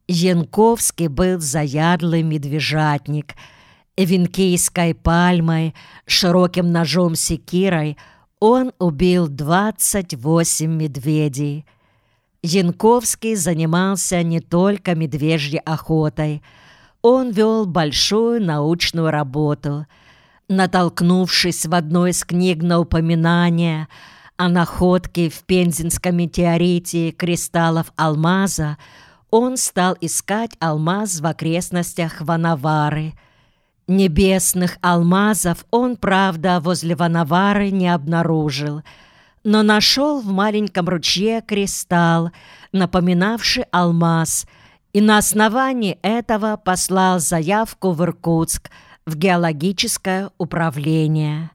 Янковский был заядлый медвежатник. Эвенкийской пальмой, широким ножом-секирой он убил 28 медведей. Янковский занимался не только медвежьей охотой. Он вел большую научную работу. Натолкнувшись в одной из книг на упоминание о находке в Пензенском метеорите кристаллов алмаза, он стал искать алмаз в окрестностях Ванавары. Небесных алмазов он, правда, возле Ванавары не обнаружил, но нашел в маленьком ручье кристалл, напоминавший алмаз, и на основании этого послал заявку в Иркутск, в геологическое управление.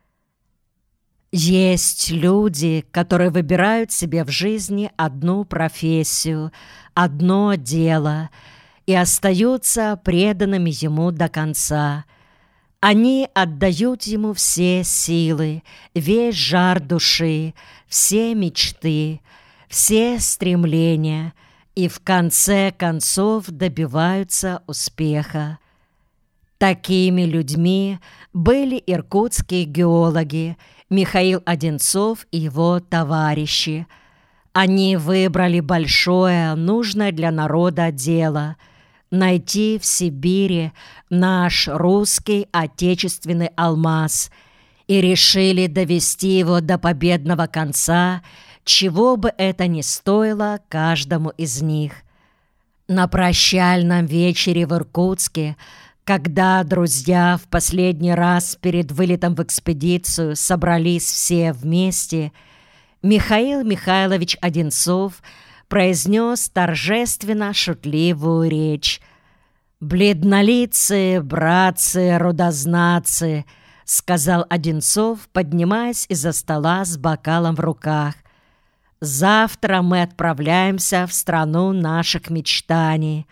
Есть люди, которые выбирают себе в жизни одну профессию, одно дело и остаются преданными ему до конца. Они отдают ему все силы, весь жар души, все мечты, все стремления и в конце концов добиваются успеха. Такими людьми были иркутские геологи Михаил Одинцов и его товарищи. Они выбрали большое, нужное для народа дело – найти в Сибири наш русский отечественный алмаз и решили довести его до победного конца, чего бы это ни стоило каждому из них. На прощальном вечере в Иркутске, когда друзья в последний раз перед вылетом в экспедицию собрались все вместе, Михаил Михайлович Одинцов произнес торжественно шутливую речь. «Бледнолицые братцы-рудознацы», — сказал Одинцов, поднимаясь из-за стола с бокалом в руках. «Завтра мы отправляемся в страну наших мечтаний.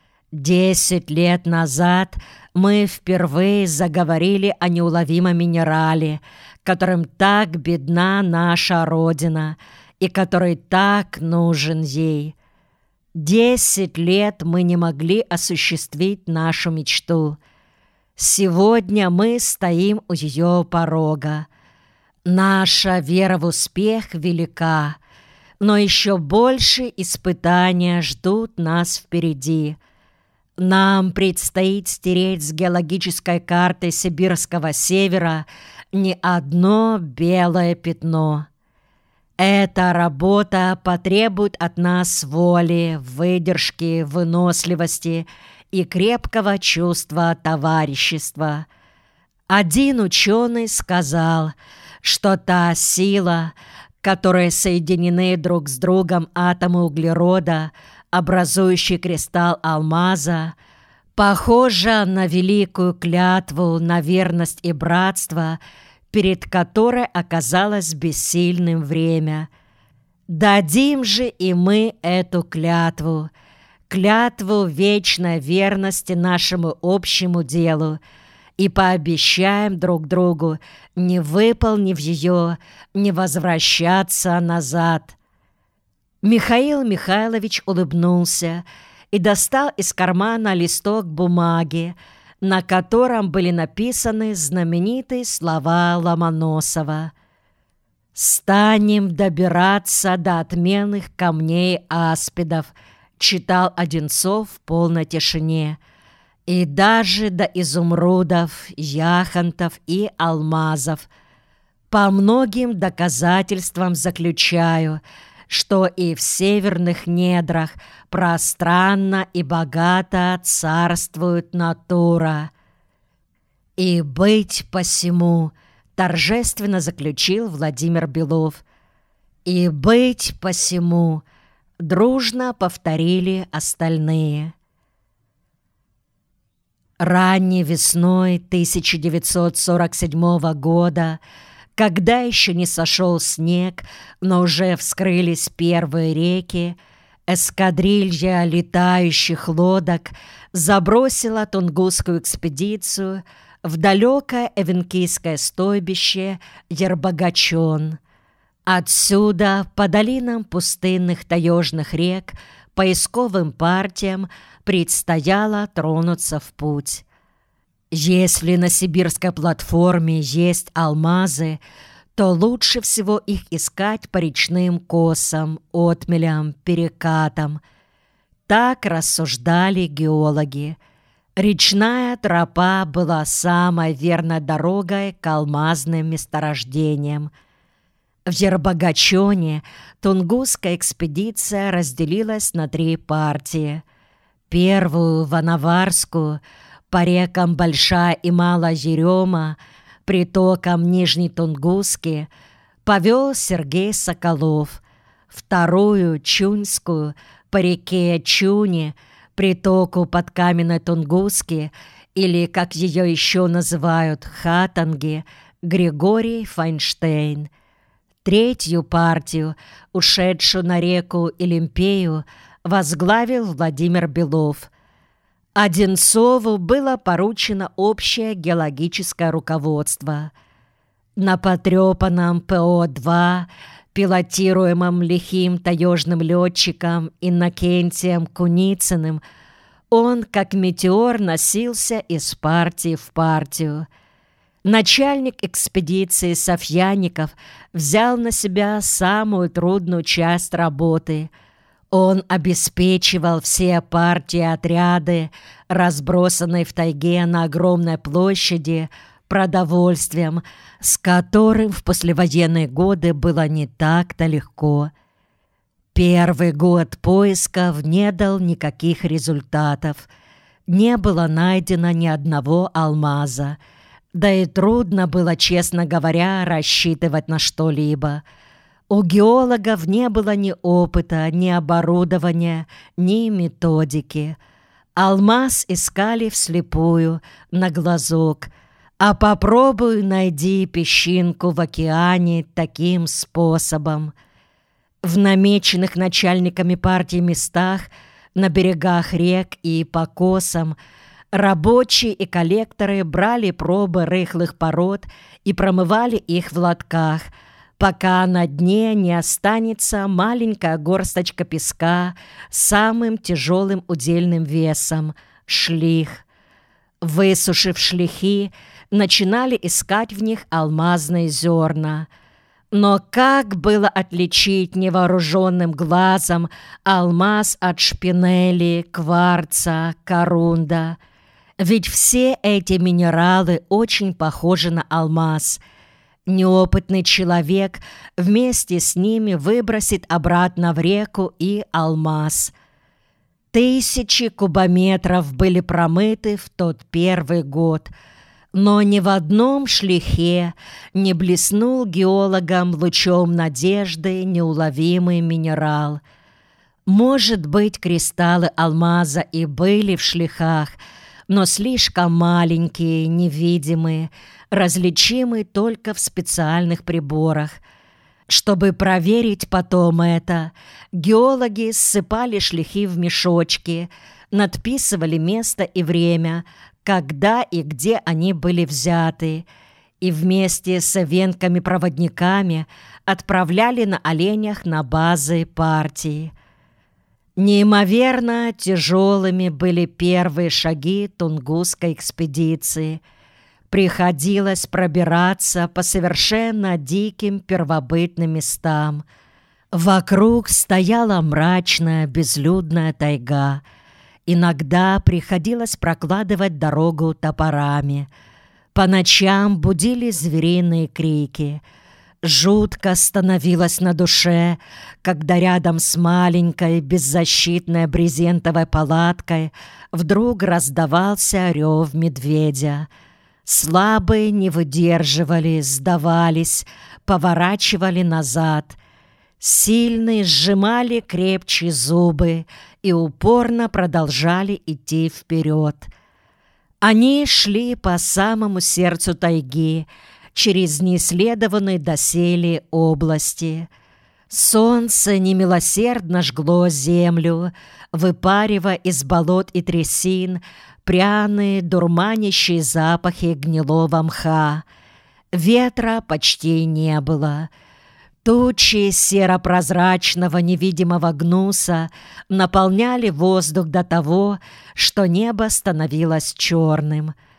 10 лет назад мы впервые заговорили о неуловимом минерале, которым так бедна наша Родина и который так нужен ей. 10 лет мы не могли осуществить нашу мечту. Сегодня мы стоим у ее порога. Наша вера в успех велика, но еще больше испытания ждут нас впереди. Нам предстоит стереть с геологической карты сибирского севера не одно белое пятно. Эта работа потребует от нас воли, выдержки, выносливости и крепкого чувства товарищества. Один ученый сказал, что та сила, которой соединены друг с другом атомы углерода, образующий кристалл алмаза, похожа на великую клятву на верность и братство, перед которой оказалось бессильным время. Дадим же и мы эту клятву, клятву вечной верности нашему общему делу, и пообещаем друг другу, не выполнив ее, не возвращаться назад». Михаил Михайлович улыбнулся и достал из кармана листок бумаги, на котором были написаны знаменитые слова Ломоносова: «Станем добираться до отменных камней аспидов», читал Одинцов в полной тишине, «и даже до изумрудов, яхонтов и алмазов. По многим доказательствам заключаю, что и в северных недрах пространно и богато царствует натура. И быть посему», торжественно заключил Владимир Белов. «И быть посему», дружно повторили остальные. Ранней весной 1947 года, когда еще не сошел снег, но уже вскрылись первые реки, эскадрилья летающих лодок забросила тунгусскую экспедицию в далекое эвенкийское стойбище Ербагачон. Отсюда, по долинам пустынных таежных рек, поисковым партиям предстояло тронуться в путь. Если на сибирской платформе есть алмазы, то лучше всего их искать по речным косам, отмелям, перекатам. Так рассуждали геологи. Речная тропа была самой верной дорогой к алмазным месторождениям. В Ербагачоне тунгусская экспедиция разделилась на 3 партии. Первую, Ванаварскую, по рекам Большая и Малая Ерема, притокам Нижнетунгусски, повел Сергей Соколов. Вторую, Чуньскую, по реке Чуни, притоку Подкаменной Тунгуски, или, как ее еще называют, Хатанги, Григорий Файнштейн. Третью партию, ушедшую на реку Илимпею, возглавил Владимир Белов. Одинцову было поручено общее геологическое руководство. На потрепанном ПО-2, пилотируемом лихим таежным летчиком Иннокентием Куницыным, он, как метеор, носился из партии в партию. Начальник экспедиции Сафьянников взял на себя самую трудную часть работы. Он обеспечивал все партии и отряды, разбросанные в тайге на огромной площади, продовольствием, с которым в послевоенные годы было не так-то легко. Первый год поисков не дал никаких результатов. Не было найдено ни одного алмаза. Да и трудно было, честно говоря, рассчитывать на что-либо. У геологов не было ни опыта, ни оборудования, ни методики. Алмаз искали вслепую, на глазок. А попробуй найди песчинку в океане таким способом. В намеченных начальниками партии местах, на берегах рек и по косам, рабочие и коллекторы брали пробы рыхлых пород и промывали их в лотках, пока на дне не останется маленькая горсточка песка с самым тяжелым удельным весом – шлих. Высушив шлихи, начинали искать в них алмазные зерна. Но как было отличить невооруженным глазом алмаз от шпинели, кварца, корунда? Ведь все эти минералы очень похожи на алмаз. Неопытный человек вместе с ними выбросит обратно в реку и алмаз. Тысячи кубометров были промыты в тот первый год, но ни в одном шлихе не блеснул геологам лучом надежды неуловимый минерал. Может быть, кристаллы алмаза и были в шлихах, но слишком маленькие, невидимые, различимые только в специальных приборах. Чтобы проверить потом это, геологи ссыпали шлихи в мешочки, надписывали место и время, когда и где они были взяты, и вместе с эвенками-проводниками отправляли на оленях на базы партии. Неимоверно тяжелыми были первые шаги тунгусской экспедиции. Приходилось пробираться по совершенно диким первобытным местам. Вокруг стояла мрачная безлюдная тайга. Иногда приходилось прокладывать дорогу топорами. По ночам будили звериные крики. Жутко становилось на душе, когда рядом с маленькой беззащитной брезентовой палаткой вдруг раздавался рев медведя. Слабые не выдерживали, сдавались, поворачивали назад. Сильные сжимали крепче зубы и упорно продолжали идти вперед. Они шли по самому сердцу тайги, через неисследованные доселе области. Солнце немилосердно жгло землю, выпаривая из болот и трясин пряные, дурманящие запахи гнилого мха. Ветра почти не было. Тучи серо-прозрачного невидимого гнуса наполняли воздух до того, что небо становилось черным.